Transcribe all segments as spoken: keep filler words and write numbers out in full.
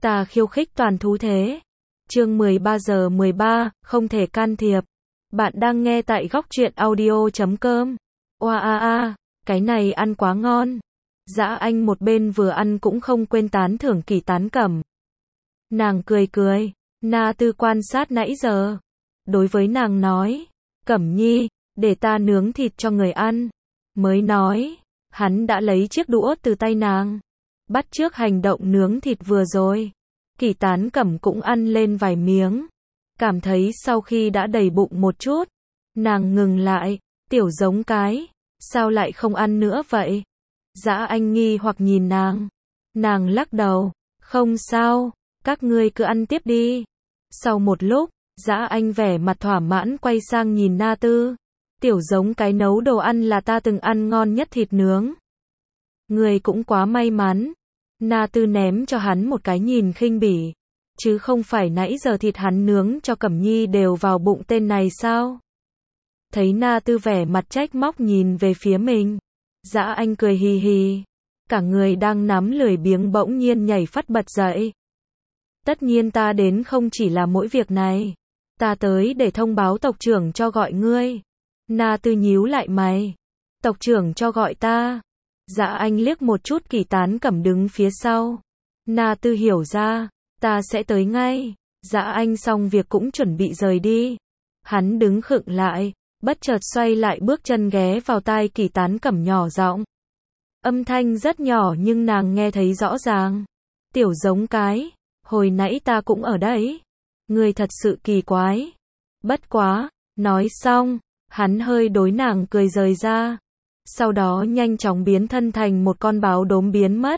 Ta khiêu khích toàn thú thế. Chương mười ba giờ mười ba, không thể can thiệp. Bạn đang nghe tại góc truyện audio chấm com. Oa a a, cái này ăn quá ngon. Dã Anh một bên vừa ăn cũng không quên tán thưởng Kỳ Tán Cẩm. Nàng cười cười, Na Tư quan sát nãy giờ. Đối với nàng nói, Cẩm Nhi, để ta nướng thịt cho người ăn. Mới nói, hắn đã lấy chiếc đũa từ tay nàng. Bắt chước hành động nướng thịt vừa rồi. Kỳ Tán Cẩm cũng ăn lên vài miếng. Cảm thấy sau khi đã đầy bụng một chút, nàng ngừng lại, tiểu giống cái, sao lại không ăn nữa vậy? Dã Anh nghi hoặc nhìn nàng. Nàng lắc đầu, không sao, các ngươi cứ ăn tiếp đi. Sau một lúc, Dã Anh vẻ mặt thỏa mãn quay sang nhìn Na Tư. Tiểu giống cái nấu đồ ăn là ta từng ăn ngon nhất thịt nướng. Người cũng quá may mắn. Na Tư ném cho hắn một cái nhìn khinh bỉ. Chứ không phải nãy giờ thịt hắn nướng cho Cẩm Nhi đều vào bụng tên này sao? Thấy Na Tư vẻ mặt trách móc nhìn về phía mình. Dã Anh cười hì hì. Cả người đang nắm lười biếng bỗng nhiên nhảy phắt bật dậy. Tất nhiên ta đến không chỉ là mỗi việc này. Ta tới để thông báo tộc trưởng cho gọi ngươi. Na Tư nhíu lại mày. Tộc trưởng cho gọi ta. Dã Anh liếc một chút Kỳ Tán Cẩm đứng phía sau. Na Tư hiểu ra. Ta sẽ tới ngay. Dã Anh xong việc cũng chuẩn bị rời đi. Hắn đứng khựng lại. Bất chợt xoay lại bước chân ghé vào tai Kỳ Tán Cẩm nhỏ giọng. Âm thanh rất nhỏ nhưng nàng nghe thấy rõ ràng. Tiểu giống cái. Hồi nãy ta cũng ở đấy. Người thật sự kỳ quái. Bất quá. Nói xong. Hắn hơi đối nàng cười rời ra. Sau đó nhanh chóng biến thân thành một con báo đốm biến mất.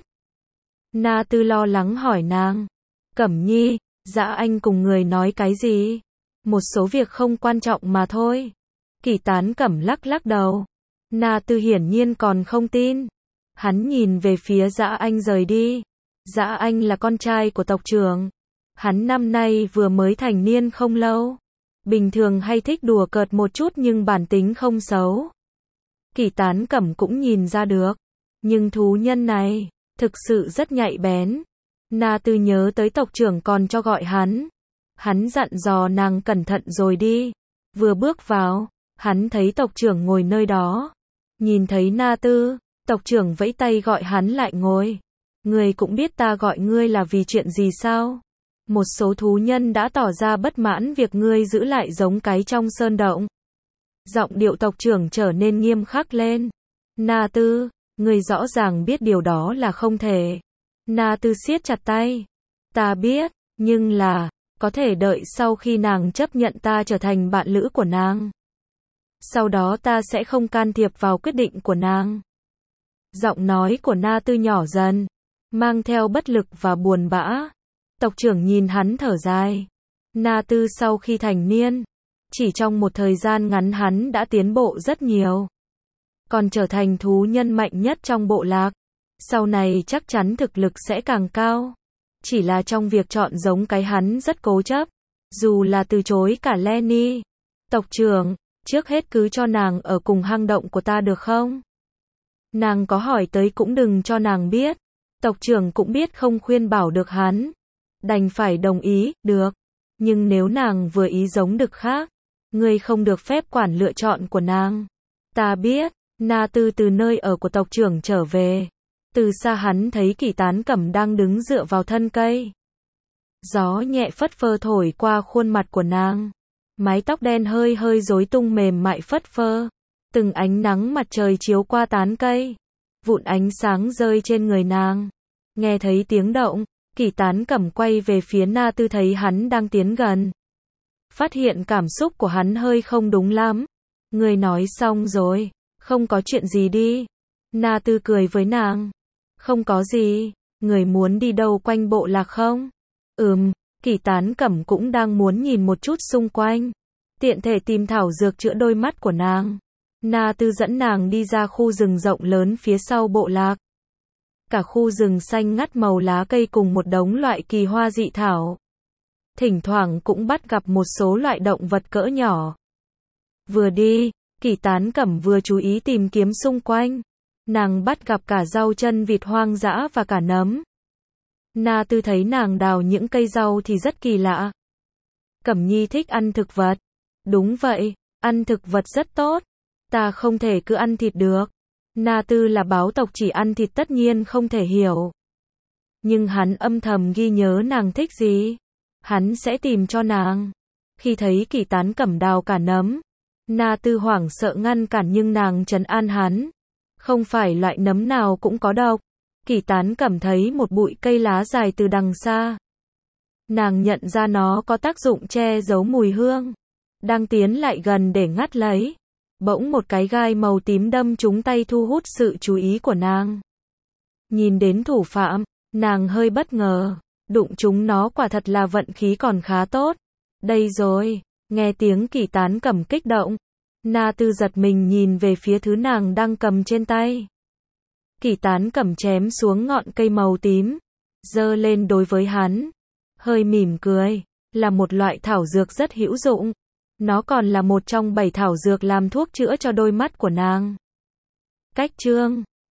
Na Tư lo lắng hỏi nàng. Cẩm Nhi, Dã Anh cùng người nói cái gì? Một số việc không quan trọng mà thôi. Kỳ Tán Cẩm lắc lắc đầu. Na Tư hiển nhiên còn không tin. Hắn nhìn về phía Dã Anh rời đi. Dã Anh là con trai của tộc trưởng. Hắn năm nay vừa mới thành niên không lâu. Bình thường hay thích đùa cợt một chút nhưng bản tính không xấu. Kỳ Tán Cẩm cũng nhìn ra được. Nhưng thú nhân này, thực sự rất nhạy bén. Na Tư nhớ tới tộc trưởng còn cho gọi hắn. Hắn dặn dò nàng cẩn thận rồi đi. Vừa bước vào, hắn thấy tộc trưởng ngồi nơi đó. Nhìn thấy Na Tư, tộc trưởng vẫy tay gọi hắn lại ngồi. Ngươi cũng biết ta gọi ngươi là vì chuyện gì sao? Một số thú nhân đã tỏ ra bất mãn việc ngươi giữ lại giống cái trong sơn động. Giọng điệu tộc trưởng trở nên nghiêm khắc lên. Na Tư, ngươi rõ ràng biết điều đó là không thể. Na Tư siết chặt tay. Ta biết, nhưng là, có thể đợi sau khi nàng chấp nhận ta trở thành bạn lữ của nàng. Sau đó ta sẽ không can thiệp vào quyết định của nàng. Giọng nói của Na Tư nhỏ dần, mang theo bất lực và buồn bã. Tộc trưởng nhìn hắn thở dài. Na Tư sau khi thành niên, chỉ trong một thời gian ngắn hắn đã tiến bộ rất nhiều. Còn trở thành thú nhân mạnh nhất trong bộ lạc. Sau này chắc chắn thực lực sẽ càng cao. Chỉ là trong việc chọn giống cái hắn rất cố chấp. Dù là từ chối cả Lenny. Tộc trưởng, trước hết cứ cho nàng ở cùng hang động của ta được không? Nàng có hỏi tới cũng đừng cho nàng biết. Tộc trưởng cũng biết không khuyên bảo được hắn. Đành phải đồng ý, được. Nhưng nếu nàng vừa ý giống đực khác, ngươi không được phép quản lựa chọn của nàng. Ta biết. Na Tư từ nơi ở của tộc trưởng trở về. Từ xa hắn thấy Kỳ Tán Cẩm đang đứng dựa vào thân cây. Gió nhẹ phất phơ thổi qua khuôn mặt của nàng. Mái tóc đen hơi hơi rối tung mềm mại phất phơ. Từng ánh nắng mặt trời chiếu qua tán cây. Vụn ánh sáng rơi trên người nàng. Nghe thấy tiếng động, Kỳ Tán Cẩm quay về phía Na Tư thấy hắn đang tiến gần. Phát hiện cảm xúc của hắn hơi không đúng lắm. Người nói xong rồi, không có chuyện gì đi. Na Tư cười với nàng. Không có gì, người muốn đi đâu quanh bộ lạc không? Ừm, Kỳ Tán Cẩm cũng đang muốn nhìn một chút xung quanh. Tiện thể tìm thảo dược chữa đôi mắt của nàng. Na Tư dẫn nàng đi ra khu rừng rộng lớn phía sau bộ lạc. Cả khu rừng xanh ngắt màu lá cây cùng một đống loại kỳ hoa dị thảo. Thỉnh thoảng cũng bắt gặp một số loại động vật cỡ nhỏ. Vừa đi, Kỳ Tán Cẩm vừa chú ý tìm kiếm xung quanh. Nàng bắt gặp cả rau chân vịt hoang dã và cả nấm. Na Tư thấy nàng đào những cây rau thì rất kỳ lạ. Cẩm Nhi thích ăn thực vật. Đúng vậy, ăn thực vật rất tốt. Ta không thể cứ ăn thịt được. Na Tư là báo tộc chỉ ăn thịt tất nhiên không thể hiểu. Nhưng hắn âm thầm ghi nhớ nàng thích gì. Hắn sẽ tìm cho nàng. Khi thấy Kỳ Tán Cẩm đào cả nấm, Na Tư hoảng sợ ngăn cản nhưng nàng trấn an hắn. Không phải loại nấm nào cũng có độc. Kỳ Tán Cẩm thấy một bụi cây lá dài từ đằng xa. Nàng nhận ra nó có tác dụng che giấu mùi hương. Đang tiến lại gần để ngắt lấy. Bỗng một cái gai màu tím đâm trúng tay thu hút sự chú ý của nàng. Nhìn đến thủ phạm, nàng hơi bất ngờ. Đụng trúng nó quả thật là vận khí còn khá tốt. Đây rồi, nghe tiếng Kỳ Tán Cẩm kích động. Na Tư giật mình nhìn về phía thứ nàng đang cầm trên tay. Kỳ Tán Cẩm chém xuống ngọn cây màu tím, giơ lên đối với hắn, hơi mỉm cười, là một loại thảo dược rất hữu dụng. Nó còn là một trong bảy thảo dược làm thuốc chữa cho đôi mắt của nàng. Cách chương